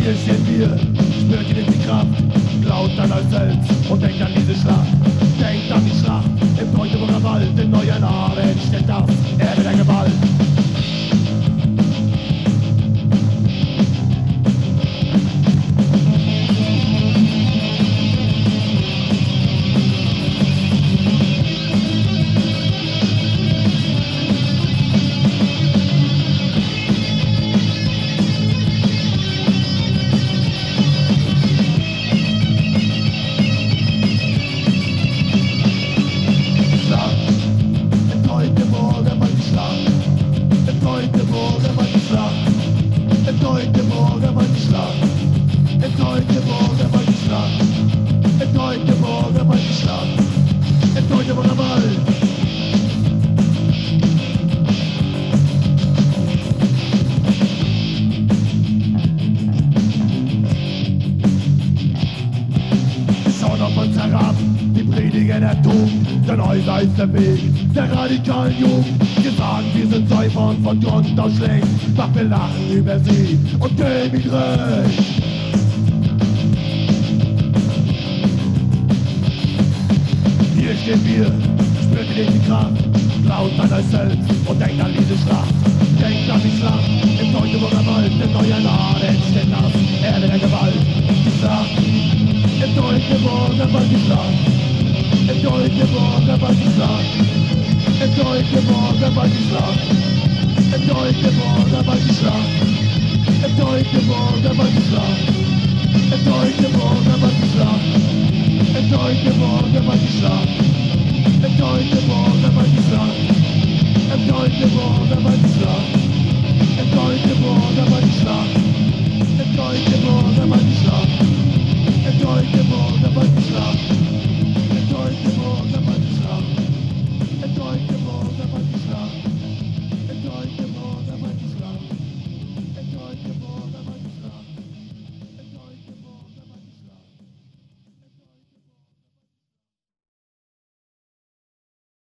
Hier stehen wir, spürt ihr die Kraft, glaubt an euch selbst und denkt an diese Schlacht. Denkt an die Schlacht im Teutoburger Wald, in neuen Abend steht das Erbe der Gewalt. Die Prediger der Tugend, denn euer ist der Weg der radikalen Jugend. Wir sagen, wir sind Säufer und von Grund aus schlecht, doch wir lachen über sie und geben ihnen recht. Hier stehen wir, spürt ihr die Kraft, glaubt an euch selbst und denkt an diese Schlacht. Denkt an die Schlacht im Teutoburger Wald, in neuen Abend steht das Erde der Gewalt. Die Schlacht im Teutoburger Wald, die Schlacht im Teutoburger Wald, die Schlacht im Teutoburger Wald, die Schlacht im Teutoburger Wald, die Schlacht im Teutoburger Wald, die Schlacht im Teutoburger Wald, die Schlacht im Teutoburger Wald, die Schlacht im Teutoburger Wald, die Schlacht im Teutoburger Wald, die Schlacht im Teutoburger